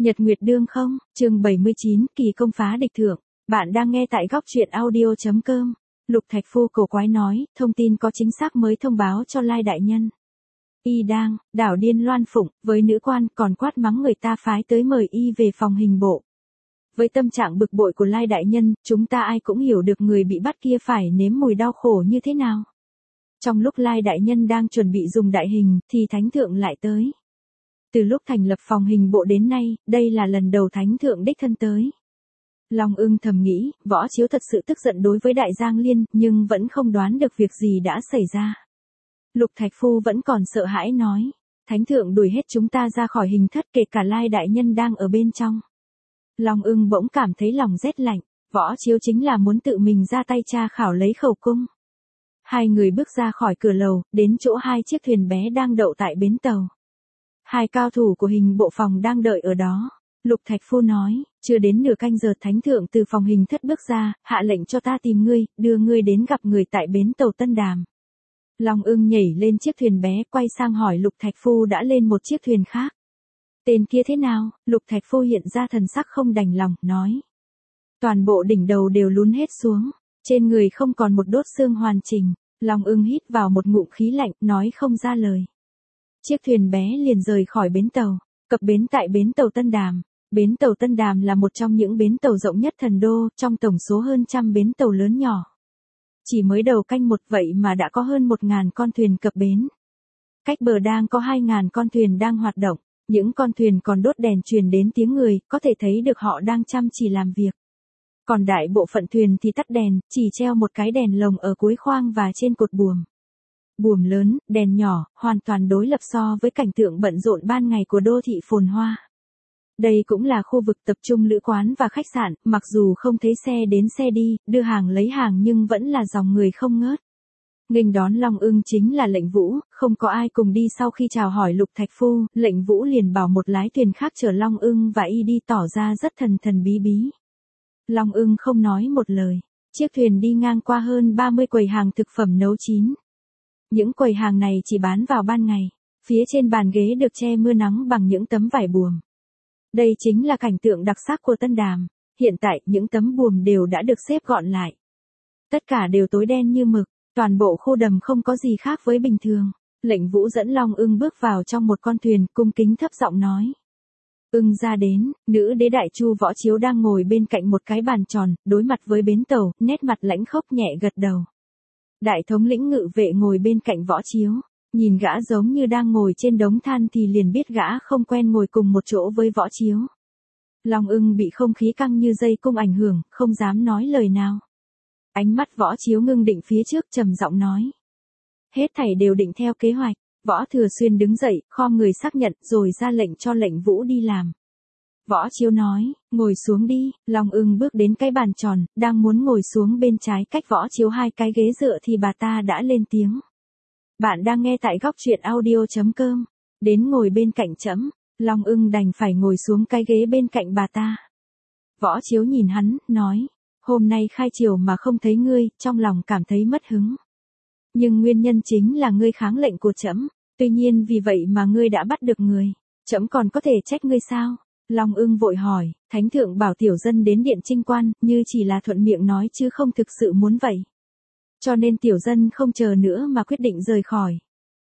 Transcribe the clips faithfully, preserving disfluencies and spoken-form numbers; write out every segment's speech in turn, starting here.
Nhật Nguyệt Đương không, chương bảy mươi chín, kỳ công phá địch thượng. Bạn đang nghe tại góc truyện audio.com. Lục Thạch Phu cổ quái nói, thông tin có chính xác mới thông báo cho Lai đại nhân. Y đang, đảo điên loan phụng, với nữ quan còn quát mắng người ta phái tới mời y về phòng hình bộ. Với tâm trạng bực bội của Lai đại nhân, chúng ta ai cũng hiểu được người bị bắt kia phải nếm mùi đau khổ như thế nào. Trong lúc Lai đại nhân đang chuẩn bị dùng đại hình, thì thánh thượng lại tới. Từ lúc thành lập phòng hình bộ đến nay, đây là lần đầu thánh thượng đích thân tới. Long Ưng thầm nghĩ, Võ Chiếu thật sự tức giận đối với Đại Giang Liên, nhưng vẫn không đoán được việc gì đã xảy ra. Lục Thạch Phu vẫn còn sợ hãi nói, thánh thượng đuổi hết chúng ta ra khỏi hình thất, kể cả Lai đại nhân đang ở bên trong. Long Ưng bỗng cảm thấy lòng rét lạnh, Võ Chiếu chính là muốn tự mình ra tay tra khảo lấy khẩu cung. Hai người bước ra khỏi cửa lầu, đến chỗ hai chiếc thuyền bé đang đậu tại bến tàu. Hai cao thủ của hình bộ phòng đang đợi ở đó. Lục Thạch Phu nói, chưa đến nửa canh giờ thánh thượng từ phòng hình thất bước ra, hạ lệnh cho ta tìm ngươi, đưa ngươi đến gặp người tại bến tàu Tân Đàm. Long Ưng nhảy lên chiếc thuyền bé, quay sang hỏi Lục Thạch Phu đã lên một chiếc thuyền khác. Tên kia thế nào? Lục Thạch Phu hiện ra thần sắc không đành lòng, nói. Toàn bộ đỉnh đầu đều lún hết xuống, trên người không còn một đốt xương hoàn chỉnh. Long Ưng hít vào một ngụm khí lạnh, nói không ra lời. Chiếc thuyền bé liền rời khỏi bến tàu, cập bến tại bến tàu Tân Đàm. Bến tàu Tân Đàm là một trong những bến tàu rộng nhất thần đô, trong tổng số hơn trăm bến tàu lớn nhỏ. Chỉ mới đầu canh một vậy mà đã có hơn một ngàn con thuyền cập bến. Cách bờ đang có hai ngàn con thuyền đang hoạt động, những con thuyền còn đốt đèn truyền đến tiếng người, có thể thấy được họ đang chăm chỉ làm việc. Còn đại bộ phận thuyền thì tắt đèn, chỉ treo một cái đèn lồng ở cuối khoang và trên cột buồm. Buồm lớn, đèn nhỏ, hoàn toàn đối lập so với cảnh tượng bận rộn ban ngày của đô thị phồn hoa. Đây cũng là khu vực tập trung lữ quán và khách sạn, mặc dù không thấy xe đến xe đi, đưa hàng lấy hàng nhưng vẫn là dòng người không ngớt. Nghênh đón Long Ưng chính là Lệnh Vũ, không có ai cùng đi. Sau khi chào hỏi Lục Thạch Phu, Lệnh Vũ liền bảo một lái thuyền khác chở Long Ưng và y đi, tỏ ra rất thần thần bí bí. Long Ưng không nói một lời. Chiếc thuyền đi ngang qua hơn ba mươi quầy hàng thực phẩm nấu chín. Những quầy hàng này chỉ bán vào ban ngày, phía trên bàn ghế được che mưa nắng bằng những tấm vải buồm. Đây chính là cảnh tượng đặc sắc của Tân Đàm, hiện tại những tấm buồm đều đã được xếp gọn lại. Tất cả đều tối đen như mực, toàn bộ khu đầm không có gì khác với bình thường. Lệnh Vũ dẫn Long Ưng bước vào trong một con thuyền, cung kính thấp giọng nói. Ưng ra đến, nữ đế đại chu Võ Chiếu đang ngồi bên cạnh một cái bàn tròn, đối mặt với bến tàu, nét mặt lãnh khốc nhẹ gật đầu. Đại thống lĩnh ngự vệ ngồi bên cạnh Võ Chiếu, nhìn gã giống như đang ngồi trên đống than thì liền biết gã không quen ngồi cùng một chỗ với Võ Chiếu. Long Ưng bị không khí căng như dây cung ảnh hưởng, không dám nói lời nào. Ánh mắt Võ Chiếu ngưng định phía trước, trầm giọng nói. Hết thảy đều định theo kế hoạch. Võ Thừa Xuyên đứng dậy, khom người xác nhận, rồi ra lệnh cho Lệnh Vũ đi làm. Võ Chiếu nói, ngồi xuống đi. Long Ưng bước đến cái bàn tròn, đang muốn ngồi xuống bên trái cách Võ Chiếu hai cái ghế dựa thì bà ta đã lên tiếng. Bạn đang nghe tại góc truyện audio.com. Đến ngồi bên cạnh trẫm. Long Ưng đành phải ngồi xuống cái ghế bên cạnh bà ta. Võ Chiếu nhìn hắn, nói, hôm nay khai triều mà không thấy ngươi, trong lòng cảm thấy mất hứng. Nhưng nguyên nhân chính là ngươi kháng lệnh của trẫm, tuy nhiên vì vậy mà ngươi đã bắt được người, trẫm còn có thể trách ngươi sao? Long Ưng vội hỏi, thánh thượng bảo tiểu dân đến điện trinh quan, như chỉ là thuận miệng nói chứ không thực sự muốn vậy. Cho nên tiểu dân không chờ nữa mà quyết định rời khỏi.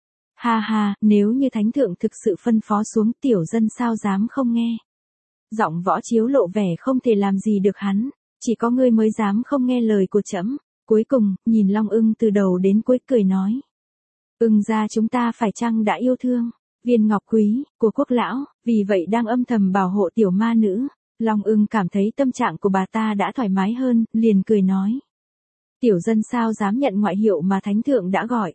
Ha ha, nếu như thánh thượng thực sự phân phó xuống, tiểu dân sao dám không nghe. Giọng Võ Chiếu lộ vẻ không thể làm gì được hắn, chỉ có ngươi mới dám không nghe lời của trẫm. Cuối cùng, nhìn Long Ưng từ đầu đến cuối cười nói. Ưng ra chúng ta phải chăng đã yêu thương viên ngọc quý của quốc lão, vì vậy đang âm thầm bảo hộ tiểu ma nữ. Long Ưng cảm thấy tâm trạng của bà ta đã thoải mái hơn, liền cười nói. Tiểu dân sao dám nhận ngoại hiệu mà thánh thượng đã gọi.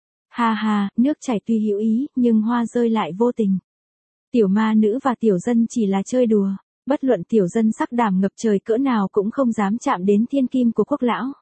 Ha ha, nước chảy tuy hữu ý, nhưng hoa rơi lại vô tình. Tiểu ma nữ và tiểu dân chỉ là chơi đùa, bất luận tiểu dân sắc đảm ngập trời cỡ nào cũng không dám chạm đến thiên kim của quốc lão.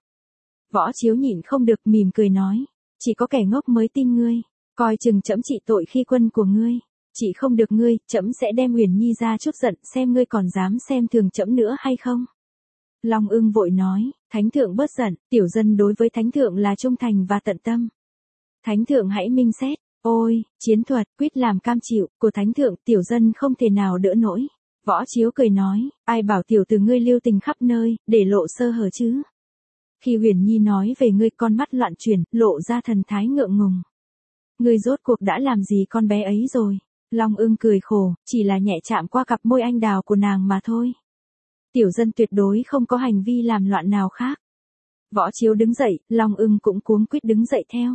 Võ Chiếu nhịn không được mỉm cười nói, chỉ có kẻ ngốc mới tin ngươi, coi chừng trẫm trị tội khi quân của ngươi, trị không được ngươi, trẫm sẽ đem Uyển Nhi ra chút giận, xem ngươi còn dám xem thường trẫm nữa hay không. Long Ưng vội nói, thánh thượng bớt giận, tiểu dân đối với thánh thượng là trung thành và tận tâm. Thánh thượng hãy minh xét, ôi, chiến thuật, quyết làm cam chịu, của thánh thượng, tiểu dân không thể nào đỡ nổi. Võ Chiếu cười nói, ai bảo tiểu tử ngươi lưu tình khắp nơi, để lộ sơ hở chứ. Khi Huyền Nhi nói về ngươi, con mắt loạn chuyển, lộ ra thần thái ngượng ngùng. Ngươi rốt cuộc đã làm gì con bé ấy rồi? Long Ưng cười khổ, chỉ là nhẹ chạm qua cặp môi anh đào của nàng mà thôi. Tiểu dân tuyệt đối không có hành vi làm loạn nào khác. Võ Chiếu đứng dậy, Long Ưng cũng cuống quýt đứng dậy theo.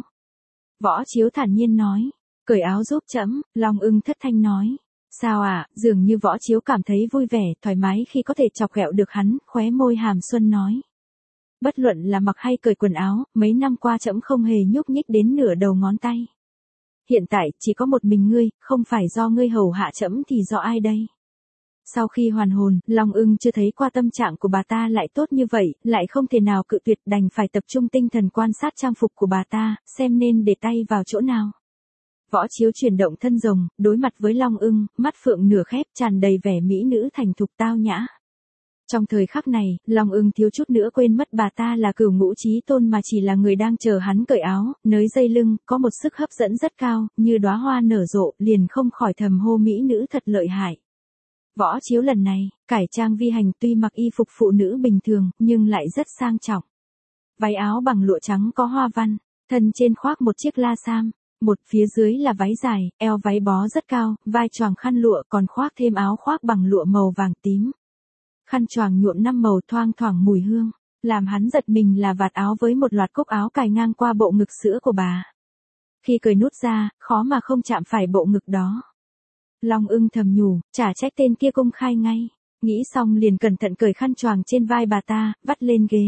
Võ Chiếu thản nhiên nói, cởi áo giúp trẫm. Long Ưng thất thanh nói, sao à? Dường như Võ Chiếu cảm thấy vui vẻ, thoải mái khi có thể chọc ghẹo được hắn, khóe môi hàm xuân nói. Bất luận là mặc hay cởi quần áo, mấy năm qua trẫm không hề nhúc nhích đến nửa đầu ngón tay. Hiện tại, chỉ có một mình ngươi, không phải do ngươi hầu hạ trẫm thì do ai đây? Sau khi hoàn hồn, Long Ưng chưa thấy qua tâm trạng của bà ta lại tốt như vậy, lại không thể nào cự tuyệt, đành phải tập trung tinh thần quan sát trang phục của bà ta, xem nên để tay vào chỗ nào. Võ Chiếu chuyển động thân rồng, đối mặt với Long Ưng, mắt phượng nửa khép, tràn đầy vẻ mỹ nữ thành thục tao nhã. Trong thời khắc này, Long Ưng thiếu chút nữa quên mất bà ta là Cửu Ngũ Chí Tôn mà chỉ là người đang chờ hắn cởi áo, nới dây lưng, có một sức hấp dẫn rất cao, như đóa hoa nở rộ, liền không khỏi thầm hô mỹ nữ thật lợi hại. Võ Chiếu lần này, cải trang vi hành, tuy mặc y phục phụ nữ bình thường, nhưng lại rất sang trọng. Váy áo bằng lụa trắng có hoa văn, thân trên khoác một chiếc la sam, một phía dưới là váy dài, eo váy bó rất cao, vai choàng khăn lụa, còn khoác thêm áo khoác bằng lụa màu vàng tím. Khăn choàng nhuộm năm màu thoang thoảng mùi hương, làm hắn giật mình là vạt áo với một loạt cúc áo cài ngang qua bộ ngực sữa của bà. Khi cởi nút ra, khó mà không chạm phải bộ ngực đó. Long Ưng thầm nhủ, chả trách tên kia công khai ngay. Nghĩ xong liền cẩn thận cởi khăn choàng trên vai bà ta, vắt lên ghế.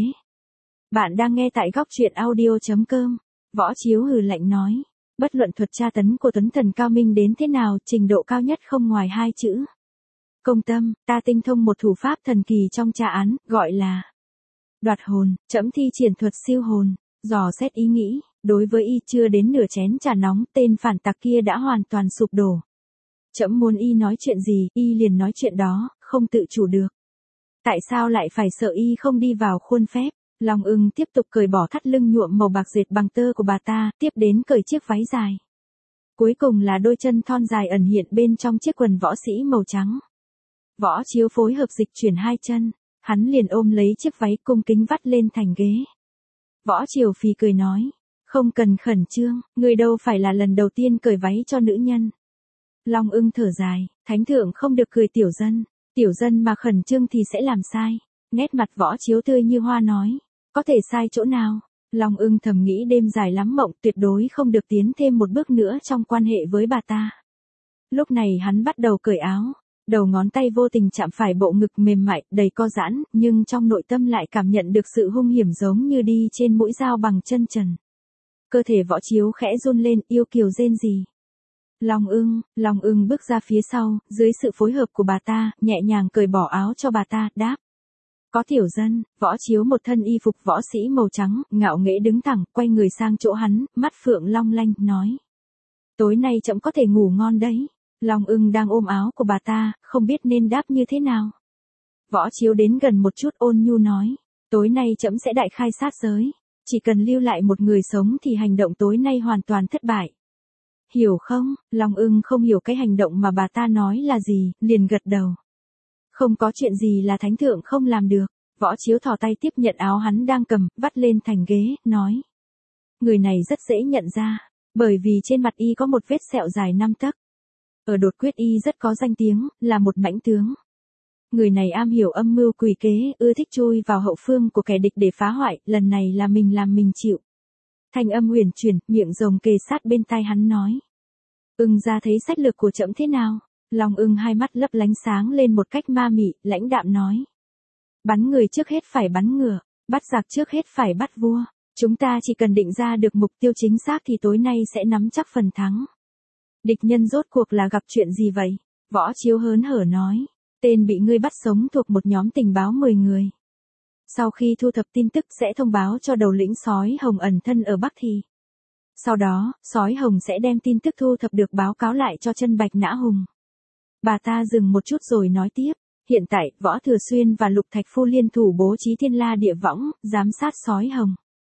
Bạn đang nghe tại góc truyện audio chấm com. Võ Chiếu hừ lạnh nói, bất luận thuật tra tấn của Tuấn Thần cao minh đến thế nào, trình độ cao nhất không ngoài hai chữ. Công tâm, ta tinh thông một thủ pháp thần kỳ trong tra án, gọi là đoạt hồn. Trẫm thi triển thuật siêu hồn, dò xét ý nghĩ. Đối với y chưa đến nửa chén trà nóng, tên phản tặc kia đã hoàn toàn sụp đổ. Trẫm muốn y nói chuyện gì, y liền nói chuyện đó, không tự chủ được. Tại sao lại phải sợ y không đi vào khuôn phép? Long Ưng tiếp tục cởi bỏ thắt lưng nhuộm màu bạc dệt bằng tơ của bà ta, tiếp đến cởi chiếc váy dài. Cuối cùng là đôi chân thon dài ẩn hiện bên trong chiếc quần võ sĩ màu trắng. Võ Chiếu phối hợp dịch chuyển hai chân, hắn liền ôm lấy chiếc váy cung kính vắt lên thành ghế. Võ Triều Phì cười nói, không cần khẩn trương, người đâu phải là lần đầu tiên cởi váy cho nữ nhân. Long Ưng thở dài, thánh thượng không được cười tiểu dân, tiểu dân mà khẩn trương thì sẽ làm sai. Nét mặt Võ Chiếu tươi như hoa nói, có thể sai chỗ nào? Long Ưng thầm nghĩ đêm dài lắm mộng, tuyệt đối không được tiến thêm một bước nữa trong quan hệ với bà ta. Lúc này hắn bắt đầu cởi áo, đầu ngón tay vô tình chạm phải bộ ngực mềm mại, đầy co giãn, nhưng trong nội tâm lại cảm nhận được sự hung hiểm giống như đi trên mũi dao bằng chân trần. Cơ thể Võ Chiếu khẽ run lên, yêu kiều rên rỉ. Long Ưng, Long Ưng bước ra phía sau, dưới sự phối hợp của bà ta, nhẹ nhàng cởi bỏ áo cho bà ta, đáp. Có tiểu dân. Võ Chiếu một thân y phục võ sĩ màu trắng, ngạo nghễ đứng thẳng, quay người sang chỗ hắn, mắt phượng long lanh, nói. Tối nay trẫm có thể ngủ ngon đấy. Long Ưng đang ôm áo của bà ta, không biết nên đáp như thế nào. Võ Chiếu đến gần một chút ôn nhu nói. Tối nay trẫm sẽ đại khai sát giới. Chỉ cần lưu lại một người sống thì hành động tối nay hoàn toàn thất bại. Hiểu không? Long Ưng không hiểu cái hành động mà bà ta nói là gì, liền gật đầu. Không có chuyện gì là thánh thượng không làm được. Võ Chiếu thò tay tiếp nhận áo hắn đang cầm, vắt lên thành ghế, nói. Người này rất dễ nhận ra, bởi vì trên mặt y có một vết sẹo dài năm tấc. Ở đột quyết y rất có danh tiếng, là một mãnh tướng. Người này am hiểu âm mưu quỷ kế, ưa thích chui vào hậu phương của kẻ địch để phá hoại, lần này là mình làm mình chịu. Thanh âm huyền chuyển, miệng rồng kề sát bên tai hắn nói. Ưng ra thấy sách lược của trẫm thế nào? Long Ưng hai mắt lấp lánh sáng lên một cách ma mị, lãnh đạm nói. Bắn người trước hết phải bắn ngựa, bắt giặc trước hết phải bắt vua. Chúng ta chỉ cần định ra được mục tiêu chính xác thì tối nay sẽ nắm chắc phần thắng. Địch nhân rốt cuộc là gặp chuyện gì vậy? Võ Chiếu hớn hở nói. Tên bị ngươi bắt sống thuộc một nhóm tình báo mười người. Sau khi thu thập tin tức sẽ thông báo cho đầu lĩnh sói hồng ẩn thân ở Bắc Thì. Sau đó, sói hồng sẽ đem tin tức thu thập được báo cáo lại cho Chân Bạch Nã Hùng. Bà ta dừng một chút rồi nói tiếp. Hiện tại, Võ Thừa Xuyên và Lục Thạch Phu liên thủ bố trí thiên la địa võng, giám sát sói hồng.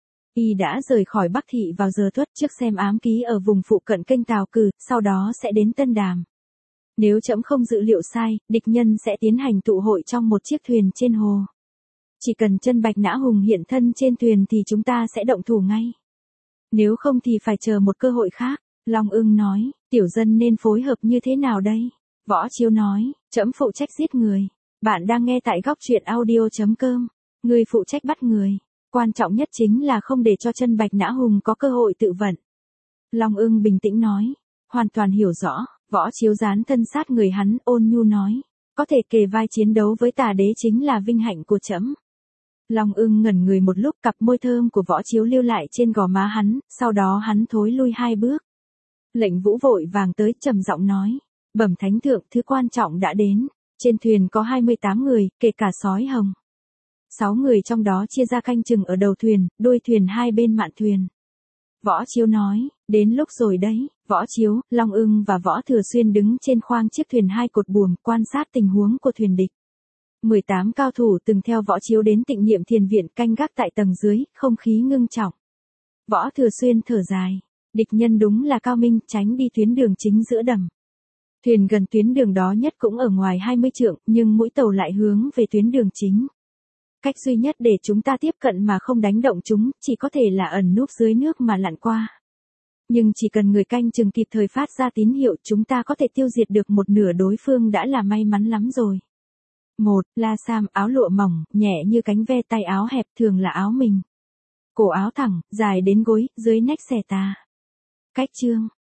Y đã rời khỏi Bắc Thị vào giờ tuất trước xem ám ký ở vùng phụ cận kênh Tào Cừ, sau đó sẽ đến Tân Đàm. Nếu trẫm không dự liệu sai, địch nhân sẽ tiến hành tụ hội trong một chiếc thuyền trên hồ. Chỉ cần chân Bạch Nã Hùng hiện thân trên thuyền thì chúng ta sẽ động thủ ngay. Nếu không thì phải chờ một cơ hội khác. Long Ưng nói, tiểu dân nên phối hợp như thế nào đây? Võ Chiếu nói, trẫm phụ trách giết người. Bạn đang nghe tại góc truyện audio chấm com. Người phụ trách bắt người. Quan trọng nhất chính là không để cho chân Bạch Nã Hùng có cơ hội tự vận. Long Ưng bình tĩnh nói, hoàn toàn hiểu rõ. Võ Chiếu dán thân sát người hắn, ôn nhu nói, có thể kề vai chiến đấu với tà đế chính là vinh hạnh của trẫm. Long Ưng ngẩn người một lúc, cặp môi thơm của Võ Chiếu lưu lại trên gò má hắn, sau đó hắn thối lui hai bước. Lệnh Vũ vội vàng tới, trầm giọng nói, bẩm thánh thượng, thứ quan trọng đã đến. Trên thuyền có hai mươi tám người, kể cả sói hồng. Sáu người trong đó chia ra canh chừng ở đầu thuyền, đuôi thuyền hai bên mạn thuyền. Võ Chiếu nói, đến lúc rồi đấy. Võ Chiếu, Long Ưng và Võ Thừa Xuyên đứng trên khoang chiếc thuyền hai cột buồm, quan sát tình huống của thuyền địch. mười tám cao thủ từng theo Võ Chiếu đến Tịnh Niệm Thiền Viện canh gác tại tầng dưới, không khí ngưng trọng. Võ Thừa Xuyên thở dài, địch nhân đúng là cao minh, tránh đi tuyến đường chính giữa đầm. Thuyền gần tuyến đường đó nhất cũng ở ngoài hai mươi trượng, nhưng mũi tàu lại hướng về tuyến đường chính. Cách duy nhất để chúng ta tiếp cận mà không đánh động chúng, chỉ có thể là ẩn núp dưới nước mà lặn qua. Nhưng chỉ cần người canh chừng kịp thời phát ra tín hiệu, chúng ta có thể tiêu diệt được một nửa đối phương đã là may mắn lắm rồi. Một, La Sam, áo lụa mỏng, nhẹ như cánh ve, tay áo hẹp, thường là áo mình. Cổ áo thẳng, dài đến gối, dưới nách xẻ tà. Cách chương,